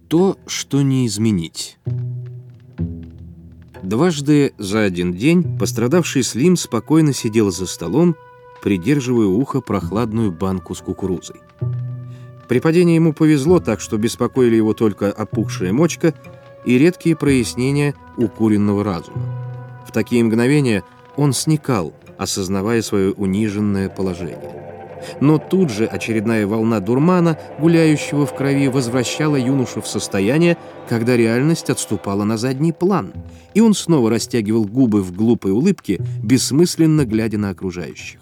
То, что не изменить. Дважды за один день пострадавший Слим спокойно сидел за столом, придерживая у уха прохладную банку с кукурузой. При падении ему повезло, так что беспокоили его только опухшая мочка и редкие прояснения укуренного разума. В такие мгновения он сникал, осознавая свое униженное положение. Но тут же очередная волна дурмана, гуляющего в крови, возвращала юношу в состояние, когда реальность отступала на задний план, и он снова растягивал губы в глупой улыбке, бессмысленно глядя на окружающих.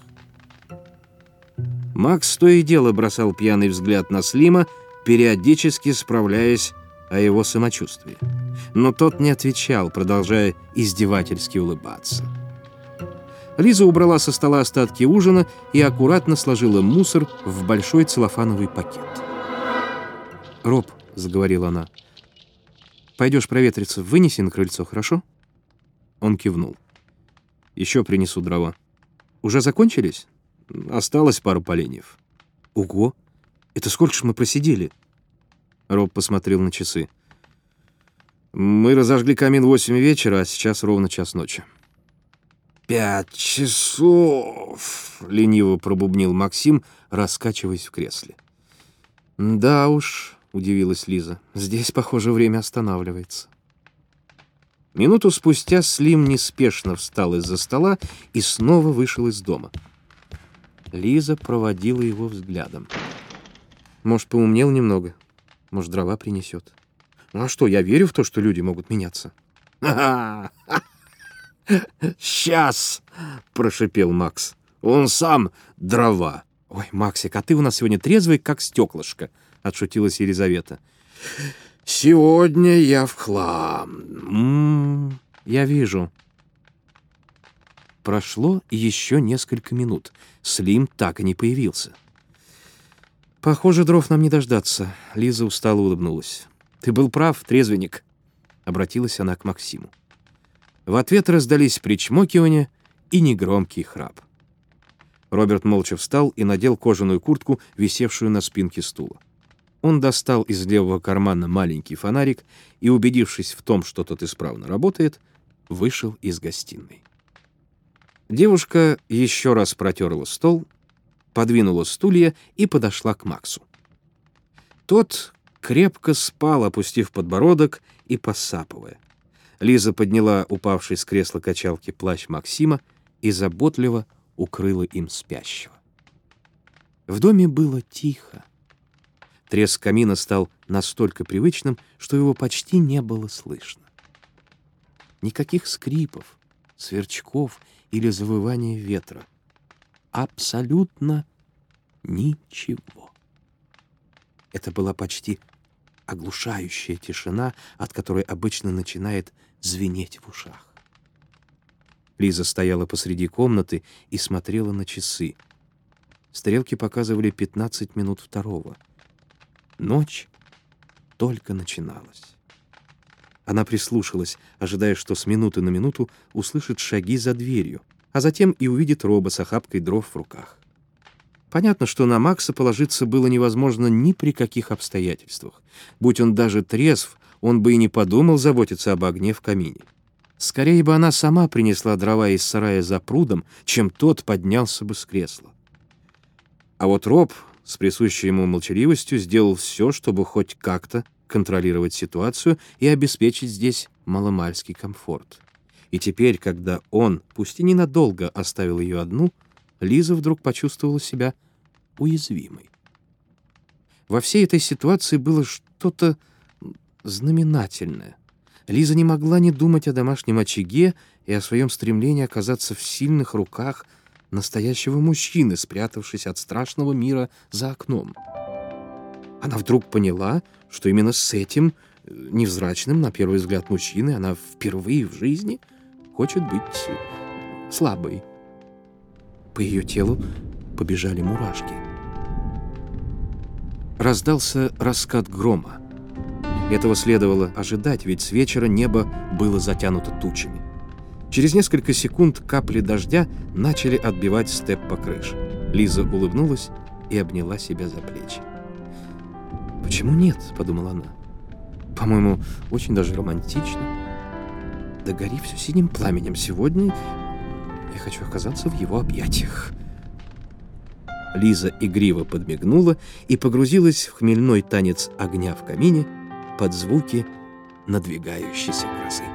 Макс то и дело бросал пьяный взгляд на Слима, периодически справляясь о его самочувствии. Но тот не отвечал, продолжая издевательски улыбаться. Лиза убрала со стола остатки ужина и аккуратно сложила мусор в большой целлофановый пакет. «Роб», — заговорила она, — «пойдешь проветриться, вынеси на крыльцо, хорошо?» Он кивнул. «Еще принесу дрова». «Уже закончились?» «Осталось пару поленьев». «Ого! Это сколько ж мы просидели?» Роб посмотрел на часы. «Мы разожгли камин в 8 вечера, а сейчас ровно час ночи». 5 часов!» — лениво пробубнил Максим, раскачиваясь в кресле. «Да уж», — удивилась Лиза, — «здесь, похоже, время останавливается». Минуту спустя Слим неспешно встал из-за стола и снова вышел из дома. Лиза проводила его взглядом. «Может, поумнел немного? Может, дрова принесет? Ну а что, я верю в то, что люди могут меняться». «Сейчас!» — прошипел Макс. «Он сам дрова». «Ой, Максик, а ты у нас сегодня трезвый, как стеклышко», — отшутилась Елизавета. «Сегодня я в хлам». Я вижу». Прошло еще несколько минут. Слим так и не появился. «Похоже, дров нам не дождаться», — Лиза устало улыбнулась. «Ты был прав, трезвенник», — обратилась она к Максиму. В ответ раздались причмокивания и негромкий храп. Роберт молча встал и надел кожаную куртку, висевшую на спинке стула. Он достал из левого кармана маленький фонарик и, убедившись в том, что тот исправно работает, вышел из гостиной. Девушка еще раз протерла стол, подвинула стулья и подошла к Максу. Тот крепко спал, опустив подбородок и посапывая. Лиза подняла упавший с кресла качалки плащ Максима и заботливо укрыла им спящего. В доме было тихо. Треск камина стал настолько привычным, что его почти не было слышно. Никаких скрипов, сверчков или завывания ветра. Абсолютно ничего. Это была почти оглушающая тишина, от которой обычно начинает звенеть в ушах. Лиза стояла посреди комнаты и смотрела на часы. Стрелки показывали 15 минут второго. Ночь только начиналась. Она прислушалась, ожидая, что с минуты на минуту услышит шаги за дверью, а затем и увидит Роба с охапкой дров в руках. Понятно, что на Макса положиться было невозможно ни при каких обстоятельствах. Будь он даже трезв, он бы и не подумал заботиться об огне в камине. Скорее бы она сама принесла дрова из сарая за прудом, чем тот поднялся бы с кресла. А вот Роб с присущей ему молчаливостью сделал все, чтобы хоть как-то контролировать ситуацию и обеспечить здесь маломальский комфорт. И теперь, когда он, пусть и ненадолго, оставил ее одну, Лиза вдруг почувствовала себя уязвимой. Во всей этой ситуации было что-то знаменательное. Лиза не могла не думать о домашнем очаге и о своем стремлении оказаться в сильных руках настоящего мужчины, спрятавшись от страшного мира за окном. Она вдруг поняла, что именно с этим невзрачным, на первый взгляд, мужчиной она впервые в жизни хочет быть слабой. По ее телу побежали мурашки. Раздался раскат грома. Этого следовало ожидать, ведь с вечера небо было затянуто тучами. Через несколько секунд капли дождя начали отбивать степ по крыше. Лиза улыбнулась и обняла себя за плечи. «Почему нет?» — подумала она. По-моему, очень даже романтично. Да гори все синим пламенем. Сегодня я хочу оказаться в его объятиях». Лиза игриво подмигнула и погрузилась в хмельной танец огня в камине под звуки надвигающейся грозы.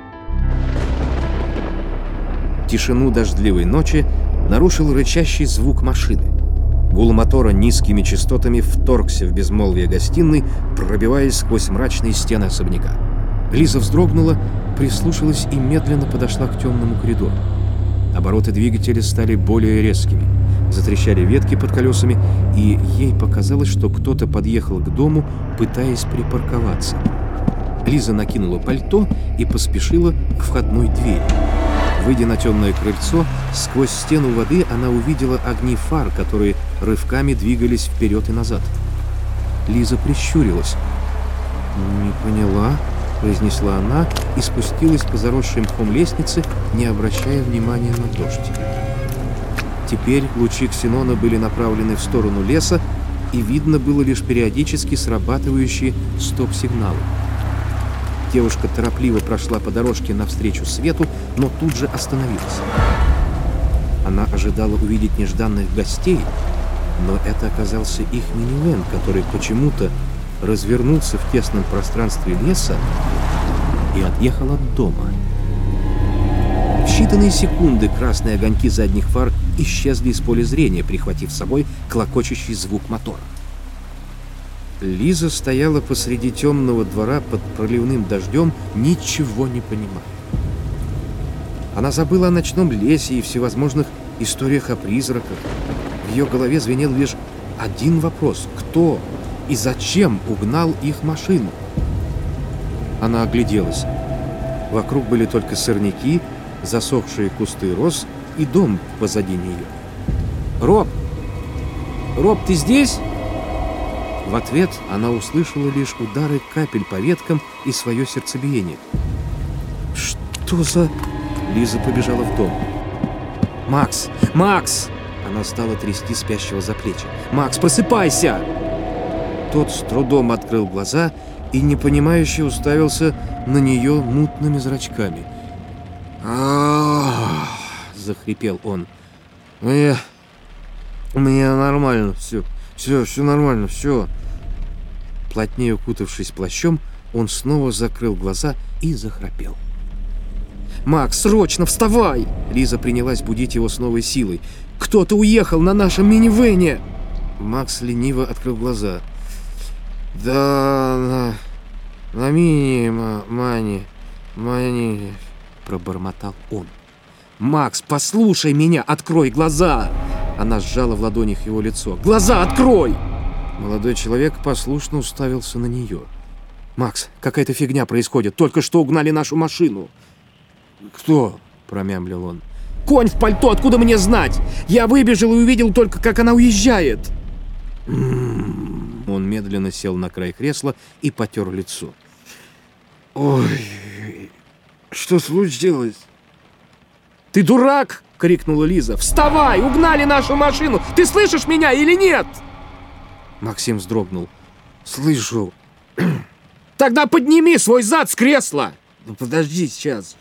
Тишину дождливой ночи нарушил рычащий звук машины. Гул мотора низкими частотами вторгся в безмолвие гостиной, пробиваясь сквозь мрачные стены особняка. Лиза вздрогнула, прислушалась и медленно подошла к темному коридору. Обороты двигателя стали более резкими. Затрещали ветки под колесами, и ей показалось, что кто-то подъехал к дому, пытаясь припарковаться. Лиза накинула пальто и поспешила к входной двери. Выйдя на темное крыльцо, сквозь стену воды она увидела огни фар, которые рывками двигались вперед и назад. Лиза прищурилась. «Не поняла», — произнесла она и спустилась по заросшей мхом лестнице, не обращая внимания на дождь. Теперь лучи ксенона были направлены в сторону леса, и видно было лишь периодически срабатывающие стоп-сигналы. Девушка торопливо прошла по дорожке навстречу свету, но тут же остановилась. Она ожидала увидеть нежданных гостей, но это оказался их минивэн, который почему-то развернулся в тесном пространстве леса и отъехал от дома. В считанные секунды красные огоньки задних фар исчезли из поля зрения, прихватив с собой клокочущий звук мотора. Лиза стояла посреди темного двора под проливным дождем, ничего не понимая. Она забыла о ночном лесе и всевозможных историях о призраках. В ее голове звенел лишь один вопрос: кто и зачем угнал их машину? Она огляделась. Вокруг были только сорняки, засохшие кусты роз и дом позади нее. «Роб! Роб, ты здесь?» В ответ она услышала лишь удары капель по веткам и свое сердцебиение. «Что за...» Лиза побежала в дом. «Макс! Макс!» Она стала трясти спящего за плечи. «Макс, просыпайся!» Тот с трудом открыл глаза и непонимающе уставился на нее мутными зрачками. Захрипел он. У меня нормально, все нормально, все. Плотнее укутавшись плащом, он снова закрыл глаза и захрапел. «Макс, срочно вставай!» Лиза принялась будить его с новой силой. «Кто-то уехал на нашем минивэне!» Макс лениво открыл глаза. «Да, на мани», пробормотал он. «Макс, послушай меня, открой глаза!» Она сжала в ладонях его лицо. «Глаза открой!» Молодой человек послушно уставился на нее. «Макс, какая-то фигня происходит. Только что угнали нашу машину». «Кто?» — промямлил он. «Конь в пальто, откуда мне знать? Я выбежал и увидел только, как она уезжает». Он медленно сел на край кресла и потер лицо. «Ой, что случилось?» «Ты дурак!» — крикнула Лиза. «Вставай! Угнали нашу машину! Ты слышишь меня или нет?» Максим вздрогнул. «Слышу». «Тогда подними свой зад с кресла!» «Ну подожди, сейчас.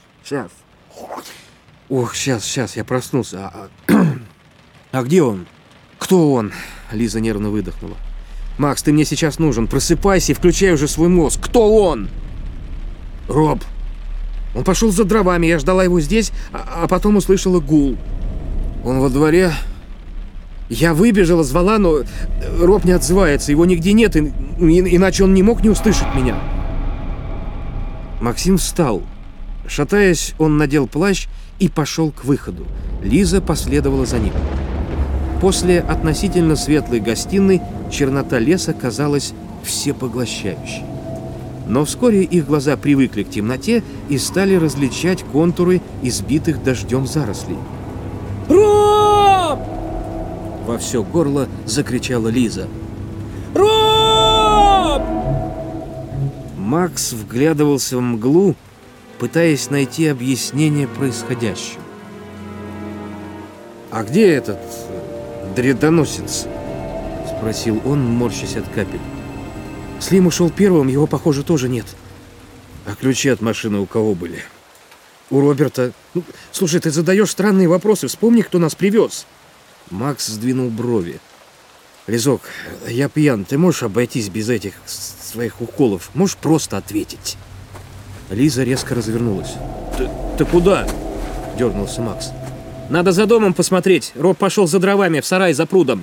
Ох, сейчас, я проснулся. А где он?» «Кто он?» — Лиза нервно выдохнула. «Макс, ты мне сейчас нужен. Просыпайся и включай уже свой мозг. Кто он?» «Роб. Он пошел за дровами, я ждала его здесь, а потом услышала гул. Он во дворе. Я выбежала, звала, но Роб не отзывается, его нигде нет, иначе он не мог не услышать меня». Максим встал. Шатаясь, он надел плащ и пошел к выходу. Лиза последовала за ним. После относительно светлой гостиной чернота леса казалась всепоглощающей. Но вскоре их глаза привыкли к темноте и стали различать контуры избитых дождем зарослей. «Роб!» — во все горло закричала Лиза. «Роб!» Макс вглядывался в мглу, пытаясь найти объяснение происходящему. «А где этот дредоносец?» — спросил он, морщась от капель. «Слим ушел первым, его, похоже, тоже нет». А ключи от машины у кого были? У Роберта. Слушай, ты задаешь странные вопросы. Вспомни, кто нас привез. Макс сдвинул брови. Лизок, я пьян. Ты можешь обойтись без этих своих уколов? Можешь просто ответить? Лиза резко развернулась. Ты куда? Дернулся Макс. Надо за домом посмотреть. Роб пошел за дровами в сарай за прудом.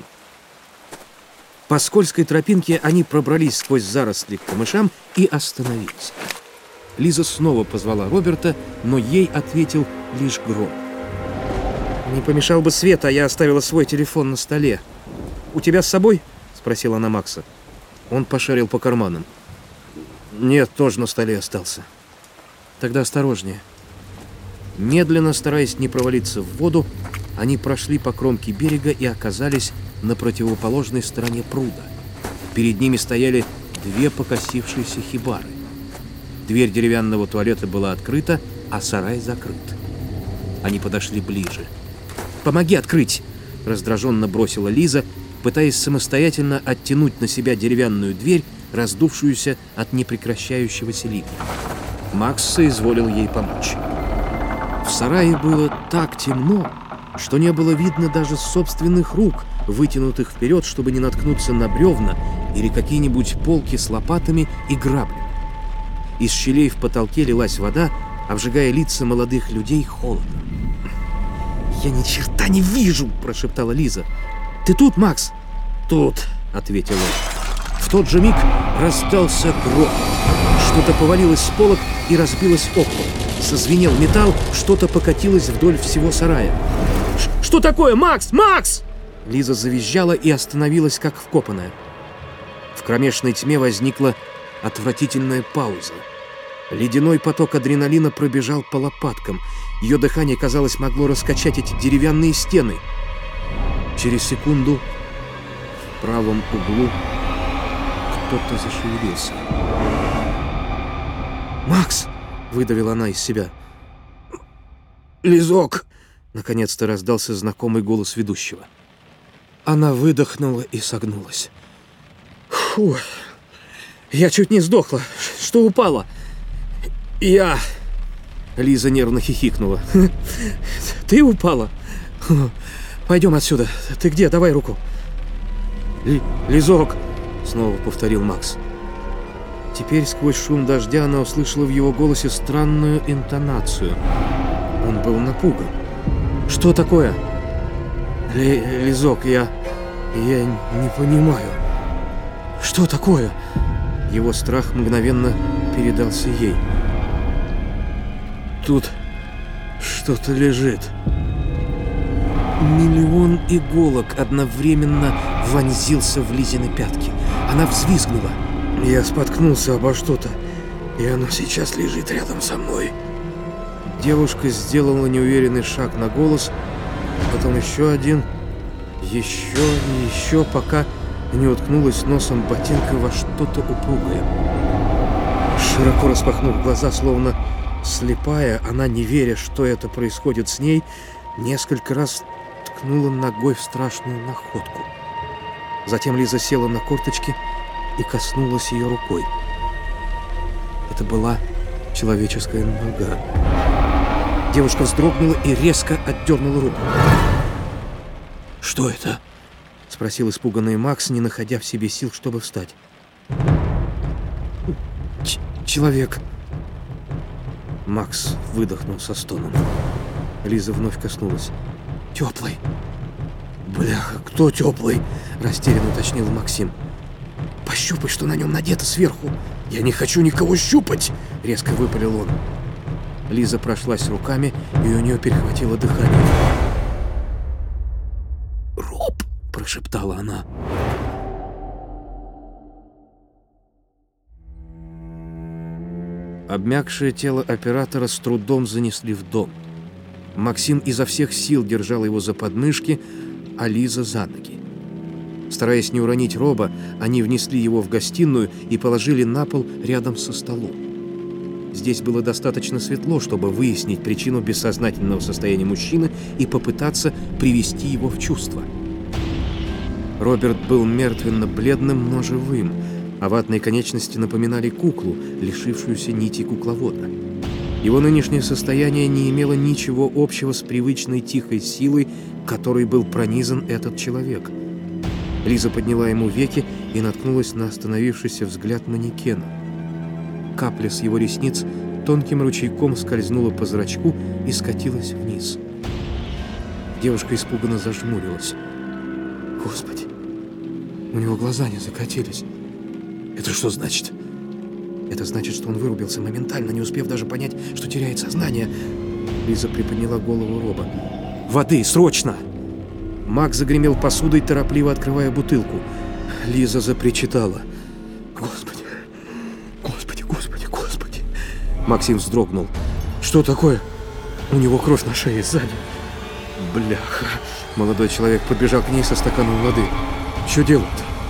По скользкой тропинке они пробрались сквозь заросли к камышам и остановились. Лиза снова позвала Роберта, но ей ответил лишь гром. «Не помешал бы свет, а я оставила свой телефон на столе. У тебя с собой?» — спросила она Макса. Он пошарил по карманам. «Нет, тоже на столе остался». «Тогда осторожнее». Медленно, стараясь не провалиться в воду, они прошли по кромке берега и оказались на противоположной стороне пруда. Перед ними стояли две покосившиеся хибары. Дверь деревянного туалета была открыта, а сарай закрыт. Они подошли ближе. «Помоги открыть!» — раздраженно бросила Лиза, пытаясь самостоятельно оттянуть на себя деревянную дверь, раздувшуюся от непрекращающегося ливня. Макс соизволил ей помочь. В сарае было так темно, что не было видно даже собственных рук, вытянутых вперед, чтобы не наткнуться на бревна или какие-нибудь полки с лопатами и граблями. Из щелей в потолке лилась вода, обжигая лица молодых людей холодом. «Я ни черта не вижу!» – прошептала Лиза. «Ты тут, Макс?» «Тут», – ответил он. В тот же миг раздался грохот. Что-то повалилось с полок и разбилось об пол. Созвенел металл, что-то покатилось вдоль всего сарая. «Что такое, Макс? Макс!» Лиза завизжала и остановилась, как вкопанная. В кромешной тьме возникла отвратительная пауза. Ледяной поток адреналина пробежал по лопаткам. Ее дыхание, казалось, могло раскачать эти деревянные стены. Через секунду в правом углу кто-то зашевелился. «Макс!» — выдавила она из себя. «Лизок!» — наконец-то раздался знакомый голос ведущего. Она выдохнула и согнулась. «Фу! Я чуть не сдохла. Что упало?» «Я...» Лиза нервно хихикнула. «Ты упала? Пойдем отсюда. Ты где? Давай руку». «Лизок!» — снова повторил Макс. Теперь сквозь шум дождя она услышала в его голосе странную интонацию. Он был напуган. «Что такое?» «Лизок, я не понимаю». «Что такое?» Его страх мгновенно передался ей. «Тут что-то лежит». Миллион иголок одновременно вонзился в Лизины пятки. Она взвизгнула. «Я споткнулся обо что-то, и оно сейчас лежит рядом со мной». Девушка сделала неуверенный шаг на голос, потом еще один, еще и еще, пока не уткнулась носом ботинка во что-то упругое. Широко распахнув глаза, словно слепая, она, не веря, что это происходит с ней, несколько раз ткнула ногой в страшную находку. Затем Лиза села на корточки и коснулась ее рукой. Это была человеческая нога. Девушка вздрогнула и резко отдернула руку. «Что это?» — спросил испуганный Макс, не находя в себе сил, чтобы встать. «Человек». Макс выдохнул со стоном. Лиза вновь коснулась. «Теплый». «Бляха, кто теплый?» — растерянно уточнил Максим. «Пощупай, что на нем надето сверху». «Я не хочу никого щупать!» — резко выпалил он. Лиза прошлась руками, и у нее перехватило дыхание. «Роб!» — прошептала она. Обмякшее тело оператора с трудом занесли в дом. Максим изо всех сил держал его за подмышки, а Лиза за ноги. Стараясь не уронить Роба, они внесли его в гостиную и положили на пол рядом со столом. Здесь было достаточно светло, чтобы выяснить причину бессознательного состояния мужчины и попытаться привести его в чувство. Роберт был мертвенно-бледным, но живым, а ватные конечности напоминали куклу, лишившуюся нити кукловода. Его нынешнее состояние не имело ничего общего с привычной тихой силой, которой был пронизан этот человек. Лиза подняла ему веки и наткнулась на остановившийся взгляд манекена. Капля с его ресниц тонким ручейком скользнула по зрачку и скатилась вниз. Девушка испуганно зажмурилась. Господи, у него глаза не закатились. Это что значит? Это значит, что он вырубился моментально, не успев даже понять, что теряет сознание. Лиза приподняла голову Роба. «Воды, срочно!» Макс загремел посудой, торопливо открывая бутылку. Лиза запричитала. «Господи, Господи, Господи, Господи!» Максим вздрогнул. «Что такое?» «У него кровь на шее сзади». «Бляха!» Молодой человек подбежал к ней со стаканом воды. «Что делать?»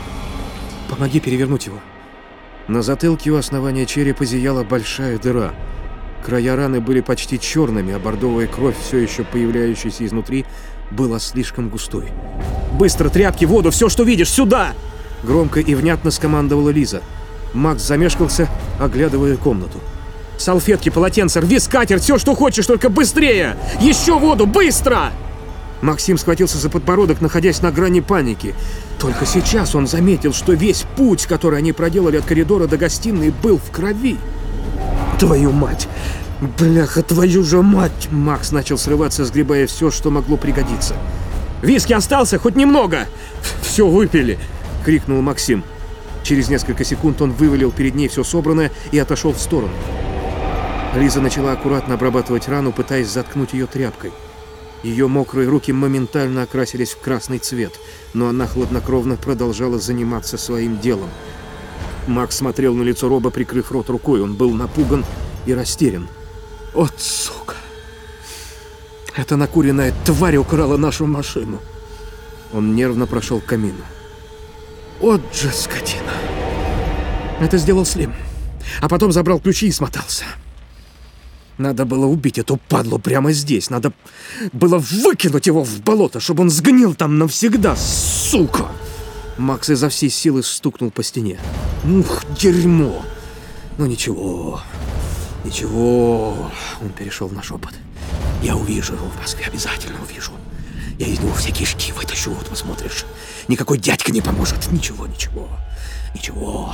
«Помоги перевернуть его». На затылке у основания черепа зияла большая дыра. Края раны были почти черными, а бордовая кровь, все еще появляющаяся изнутри, была слишком густой. «Быстро, тряпки, воду, все, что видишь, сюда!» Громко и внятно скомандовала Лиза. Макс замешкался, оглядывая комнату. «Салфетки, полотенца, рви скатерть, все, что хочешь, только быстрее! Еще воду, быстро!» Максим схватился за подбородок, находясь на грани паники. Только сейчас он заметил, что весь путь, который они проделали от коридора до гостиной, был в крови. «Твою мать! Бляха, твою же мать!» Макс начал срываться, сгребая все, что могло пригодиться. «Виски остался? Хоть немного!» «Все выпили!» — крикнул Максим. Через несколько секунд он вывалил перед ней все собранное и отошел в сторону. Лиза начала аккуратно обрабатывать рану, пытаясь заткнуть ее тряпкой. Ее мокрые руки моментально окрасились в красный цвет, но она хладнокровно продолжала заниматься своим делом. Макс смотрел на лицо Роба, прикрыв рот рукой. Он был напуган и растерян. «От сука! Эта накуренная тварь украла нашу машину!» Он нервно прошел к камину. «От же скотина!» Это сделал Слим, а потом забрал ключи и смотался. Надо было убить эту падлу прямо здесь. Надо было выкинуть его в болото, чтобы он сгнил там навсегда, сука! Макс изо всей силы стукнул по стене. Ух, дерьмо! Ну ничего, ничего. Он перешел на шепот. Я увижу его в Москве, обязательно увижу. Я из него все кишки вытащу, вот посмотришь. Никакой дядька не поможет. Ничего, ничего, ничего.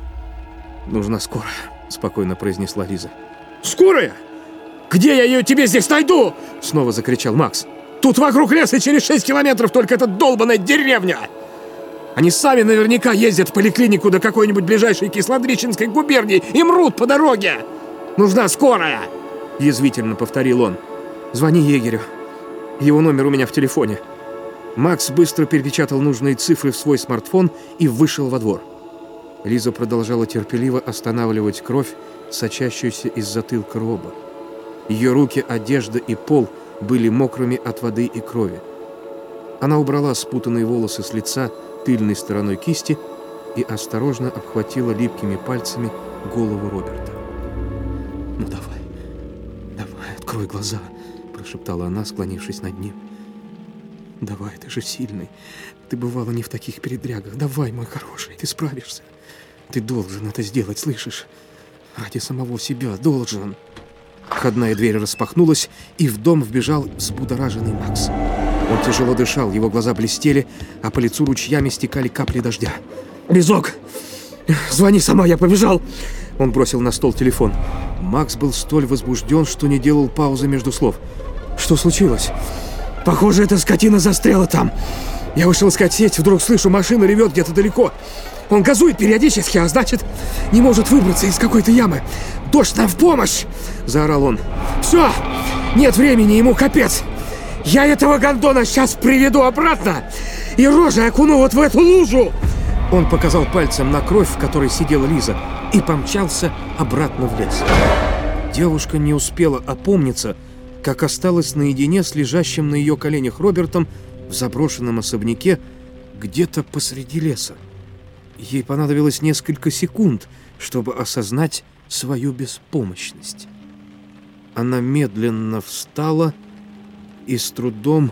Нужна скорая, спокойно произнесла Лиза. Скорая? «Где я ее тебе здесь найду?» — снова закричал Макс. «Тут вокруг леса через 6 километров только эта долбаная деревня! Они сами наверняка ездят в поликлинику до какой-нибудь ближайшей Кислодричинской губернии и мрут по дороге! Нужна скорая!» — язвительно повторил он. «Звони егерю. Его номер у меня в телефоне». Макс быстро перепечатал нужные цифры в свой смартфон и вышел во двор. Лиза продолжала терпеливо останавливать кровь, сочащуюся из затылка Роба. Ее руки, одежда и пол были мокрыми от воды и крови. Она убрала спутанные волосы с лица тыльной стороной кисти и осторожно обхватила липкими пальцами голову Роберта. «Ну давай, давай, открой глаза», — прошептала она, склонившись над ним. «Давай, ты же сильный. Ты бывала не в таких передрягах. Давай, мой хороший, ты справишься. Ты должен это сделать, слышишь? Ради самого себя должен». Входная дверь распахнулась, и в дом вбежал взбудораженный Макс. Он тяжело дышал, его глаза блестели, а по лицу ручьями стекали капли дождя. «Лизок, звони сама, я побежал!» Он бросил на стол телефон. Макс был столь возбужден, что не делал паузы между слов. «Что случилось?» «Похоже, эта скотина застряла там. Я вышел искать сеть, вдруг слышу, машина ревет где-то далеко. Он газует периодически, а значит, не может выбраться из какой-то ямы. Дождь нам в помощь!» — заорал он. «Все! Нет времени, ему капец! Я этого гондона сейчас приведу обратно и рожей окуну вот в эту лужу!» Он показал пальцем на кровь, в которой сидела Лиза, и помчался обратно в лес. Девушка не успела опомниться, как осталась наедине с лежащим на ее коленях Робертом в заброшенном особняке где-то посреди леса. Ей понадобилось несколько секунд, чтобы осознать свою беспомощность. Она медленно встала и с трудом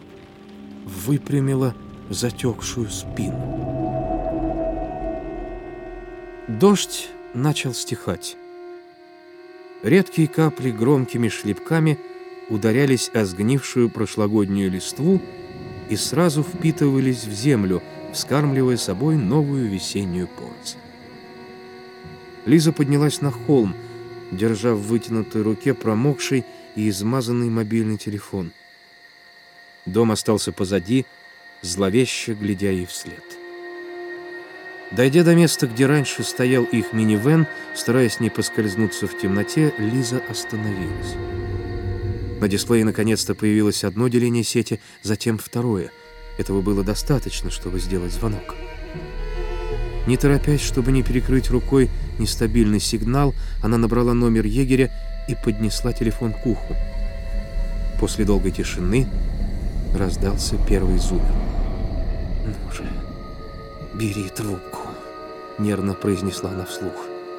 выпрямила затекшую спину. Дождь начал стихать. Редкие капли громкими шлепками ударялись о сгнившую прошлогоднюю листву и сразу впитывались в землю, вскармливая собой новую весеннюю поросль. Лиза поднялась на холм, держа в вытянутой руке промокший и измазанный мобильный телефон. Дом остался позади, зловеще глядя ей вслед. Дойдя до места, где раньше стоял их минивэн, стараясь не поскользнуться в темноте, Лиза остановилась. На дисплее наконец-то появилось одно деление сети, затем второе. Этого было достаточно, чтобы сделать звонок. Не торопясь, чтобы не перекрыть рукой нестабильный сигнал, она набрала номер егеря и поднесла телефон к уху. После долгой тишины раздался первый зумер. «Ну же, бери трубку», — нервно произнесла она вслух.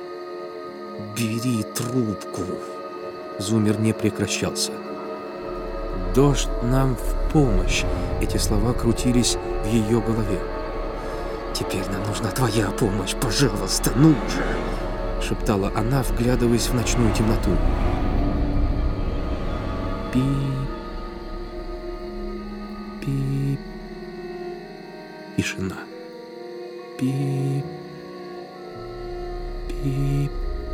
«Бери трубку». Зумер не прекращался. «Дождь нам в помощь». Эти слова крутились в ее голове. «Теперь нам нужна твоя помощь, пожалуйста, ну же!» — шептала она, вглядываясь в ночную темноту. Пип, пип. Тишина. Пип, пип.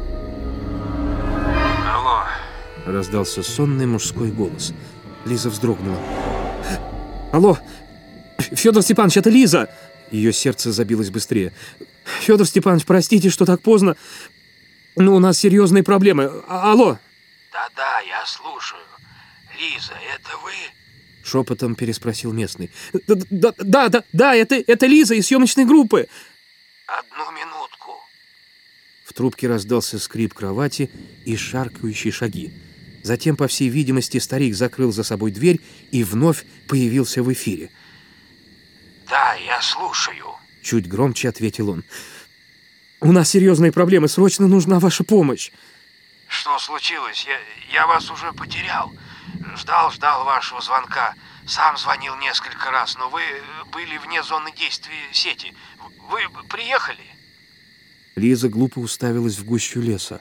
Алло. Раздался сонный мужской голос. Лиза вздрогнула. «Алло! Федор Степанович, это Лиза!» Ее сердце забилось быстрее. «Федор Степанович, простите, что так поздно. Но у нас серьезные проблемы. Алло!» Да-да, я слушаю. Лиза, это вы? Шепотом переспросил местный. Да, это Лиза из съемочной группы. Одну минутку. В трубке раздался скрип кровати и шаркающие шаги. Затем, по всей видимости, старик закрыл за собой дверь и вновь появился в эфире. Да, я слушаю. Чуть громче ответил он. «У нас серьезные проблемы, срочно нужна ваша помощь». Что случилось? Я вас уже потерял. Ждал вашего звонка. Сам звонил несколько раз, но вы были вне зоны действия сети. Вы приехали? Лиза глупо уставилась в гущу леса.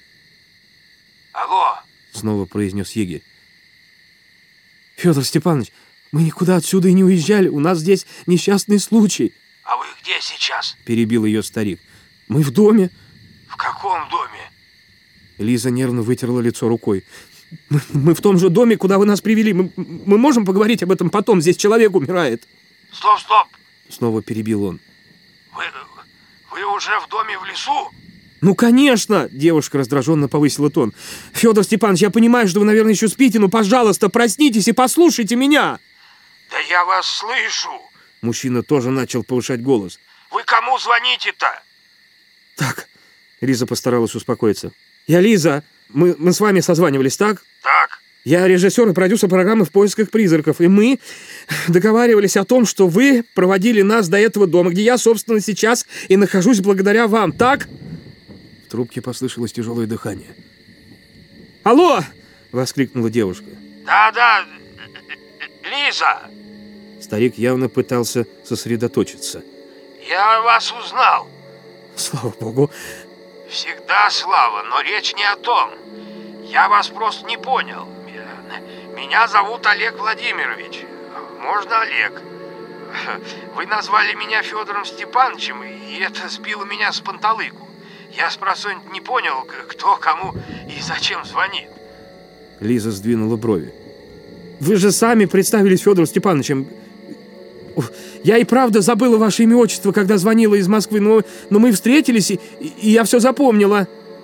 Алло. Снова произнес егерь. «Федор Степанович, мы никуда отсюда и не уезжали. У нас здесь несчастный случай». А вы где сейчас? Перебил ее старик. «Мы в доме». В каком доме? Лиза нервно вытерла лицо рукой. Мы в том же доме, куда вы нас привели. Мы можем поговорить об этом потом. Здесь человек умирает. Стоп! Снова перебил он. Вы уже в доме в лесу? Ну, конечно! Девушка раздраженно повысила тон. Федор Степанович, я понимаю, что вы, наверное, еще спите, но, пожалуйста, проснитесь и послушайте меня. Да я вас слышу. Мужчина тоже начал повышать голос. Вы кому звоните-то? Так, Лиза постаралась успокоиться. Я Лиза. Мы с вами созванивались, так? Так. Я режиссер и продюсер программы «В поисках призраков», и мы договаривались о том, что вы проводили нас до этого дома, где я, собственно, сейчас и нахожусь благодаря вам, так? В трубке послышалось тяжелое дыхание. «Алло!» — воскликнула девушка. Да, Лиза! Старик явно пытался сосредоточиться. Я вас узнал. Слава богу. Всегда слава, но речь не о том. Я вас просто не понял. Меня зовут Олег Владимирович. Можно Олег. Вы назвали меня Федором Степановичем, и это сбило меня с панталыку. Я спросонья не понял, кто, кому и зачем звонит. Лиза сдвинула брови. Вы же сами представились Федором Степановичем. Я и правда забыла ваше имя и отчество, когда звонила из Москвы, но мы встретились, и я все запомнила.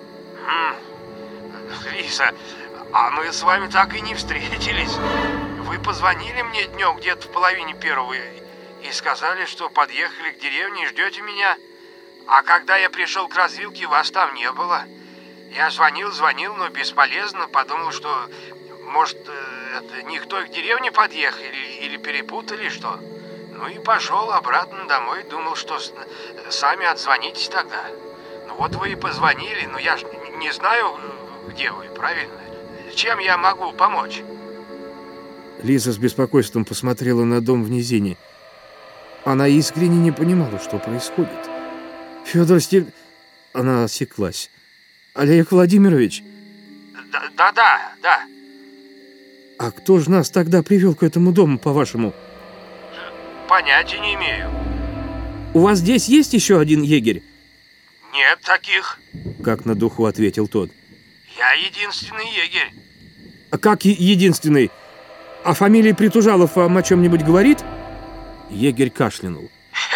Лиза, а мы с вами так и не встретились. Вы позвонили мне днем где-то в половине первого и сказали, что подъехали к деревне и ждете меня. А когда я пришел к развилке, вас там не было. Я звонил, но бесполезно. Подумал, что, может, это никто к деревне подъехал или перепутали, что... Ну и пошел обратно домой, думал, что сами отзвонитесь тогда. Ну вот вы и позвонили, но я ж не знаю, где вы, правильно? Чем я могу помочь? Лиза с беспокойством посмотрела на дом в низине. Она искренне не понимала, что происходит. Она осеклась. Олег Владимирович? Да. А кто же нас тогда привел к этому дому, по-вашему? Понятия не имею. У вас здесь есть еще один егерь? Нет таких. Как на духу ответил тот. Я единственный егерь. А как единственный? А фамилия Притужалов вам о чем-нибудь говорит? Егерь кашлянул.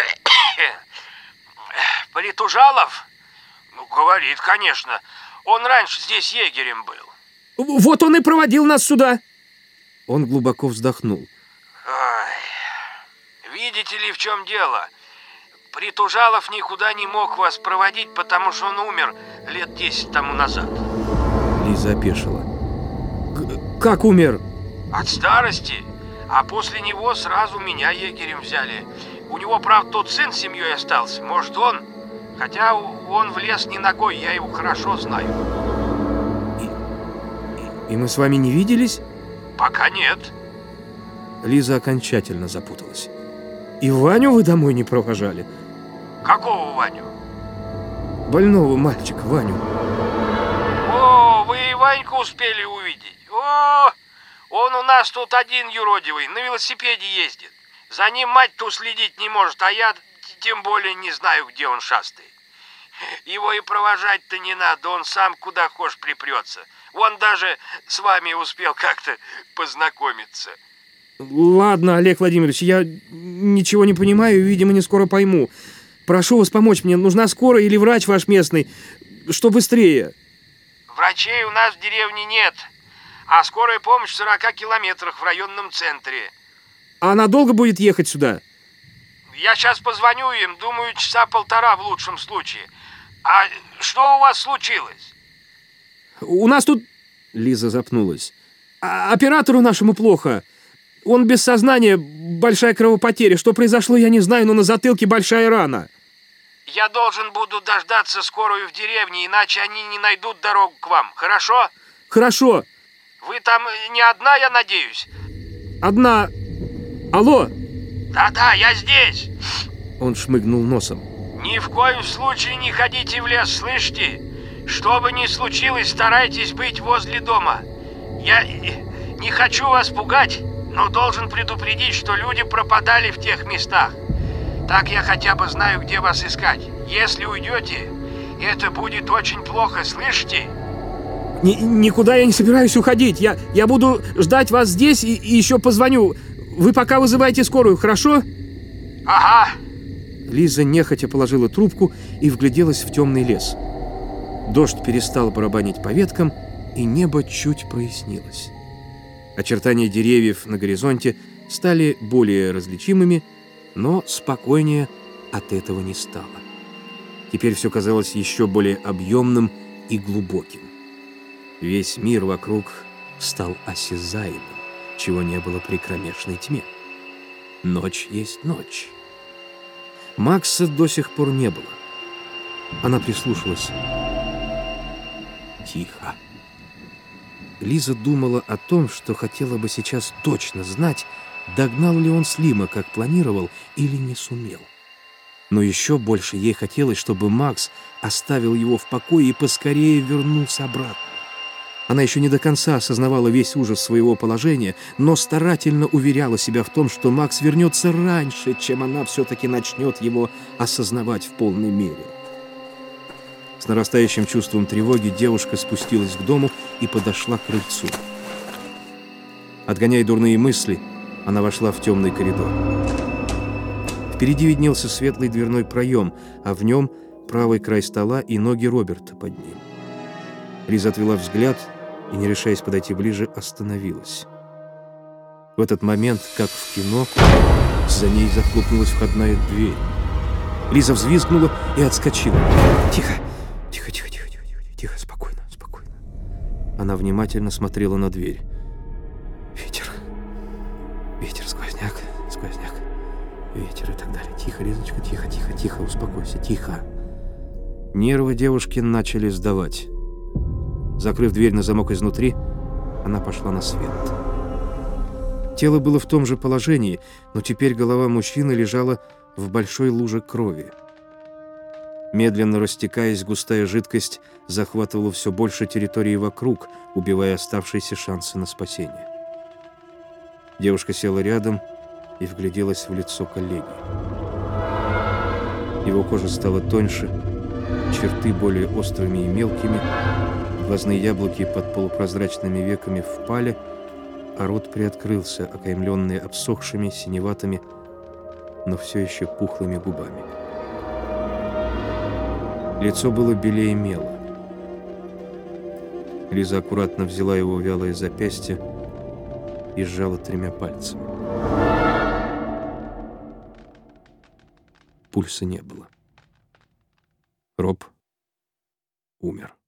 Притужалов? Ну, говорит, конечно. Он раньше здесь егерем был. Вот он и проводил нас сюда. Он глубоко вздохнул. Ой. Видите ли, в чем дело? Притужалов никуда не мог вас проводить, потому что он умер лет 10 тому назад. Лиза опешила. Как умер? От старости. А после него сразу меня егерем взяли. У него, правда, тот сын с семьей остался. Может, он? Хотя он в лес не ногой, я его хорошо знаю. И мы с вами не виделись? Пока нет. Лиза окончательно запуталась. И Ваню вы домой не провожали? Какого Ваню? Больного мальчика Ваню. О, вы и Ваньку успели увидеть. О, он у нас тут один юродивый, на велосипеде ездит. За ним мать-то уследить не может, а я тем более не знаю, где он шастает. Его и провожать-то не надо, он сам куда хочешь припрется. Он даже с вами успел как-то познакомиться. Ладно, Олег Владимирович, я ничего не понимаю и, видимо, не скоро пойму. Прошу вас помочь мне, нужна скорая или врач ваш местный, что быстрее. Врачей у нас в деревне нет, а скорая помощь в 40 километрах в районном центре. А она долго будет ехать сюда? Я сейчас позвоню им, думаю, часа полтора в лучшем случае. А что у вас случилось? У нас тут... Лиза запнулась. Оператору нашему плохо. Он без сознания, большая кровопотеря. Что произошло, я не знаю, но на затылке большая рана. Я должен буду дождаться скорую в деревне, иначе они не найдут дорогу к вам. Хорошо? Хорошо. Вы там не одна, я надеюсь? Одна. Алло? Да-да, я здесь. Он шмыгнул носом. Ни в коем случае не ходите в лес, слышите? Что бы ни случилось, старайтесь быть возле дома. Я не хочу вас пугать, но должен предупредить, что люди пропадали в тех местах. Так я хотя бы знаю, где вас искать. Если уйдете, это будет очень плохо, слышите? Никуда я не собираюсь уходить. Я буду ждать вас здесь и еще позвоню. Вы пока вызывайте скорую, хорошо? Ага. Лиза нехотя положила трубку и вгляделась в темный лес. Дождь перестал барабанить по веткам, и небо чуть прояснилось. Очертания деревьев на горизонте стали более различимыми, но спокойнее от этого не стало. Теперь все казалось еще более объемным и глубоким. Весь мир вокруг стал осязаемым, чего не было при кромешной тьме. Ночь есть ночь. Макса до сих пор не было. Она прислушалась. Тихо. Лиза думала о том, что хотела бы сейчас точно знать, догнал ли он Слима, как планировал, или не сумел. Но еще больше ей хотелось, чтобы Макс оставил его в покое и поскорее вернулся обратно. Она еще не до конца осознавала весь ужас своего положения, но старательно уверяла себя в том, что Макс вернется раньше, чем она все-таки начнет его осознавать в полной мере. С нарастающим чувством тревоги девушка спустилась к дому и подошла к крыльцу. Отгоняя дурные мысли, она вошла в темный коридор. Впереди виднелся светлый дверной проем, а в нем правый край стола и ноги Роберта под ним. Лиза отвела взгляд и, не решаясь подойти ближе, остановилась. В этот момент, как в кино, за ней захлопнулась входная дверь. Лиза взвизгнула и отскочила. «Тихо! Тихо, тихо, тихо, тихо, тихо, спокойно, спокойно». Она внимательно смотрела на дверь. Ветер, сквозняк, ветер и так далее. Тихо, Лизочка, тихо, тихо, тихо, успокойся, тихо. Нервы девушки начали сдавать. Закрыв дверь на замок изнутри, она пошла на свет. Тело было в том же положении, но теперь голова мужчины лежала в большой луже крови. Медленно растекаясь, густая жидкость захватывала все больше территории вокруг, убивая оставшиеся шансы на спасение. Девушка села рядом и вгляделась в лицо коллеги. Его кожа стала тоньше, черты более острыми и мелкими, глазные яблоки под полупрозрачными веками впали, а рот приоткрылся, окаймленный обсохшими, синеватыми, но все еще пухлыми губами. Лицо было белее мела. Лиза аккуратно взяла его вялое запястье и сжала 3 пальцами. Пульса не было. Роб умер.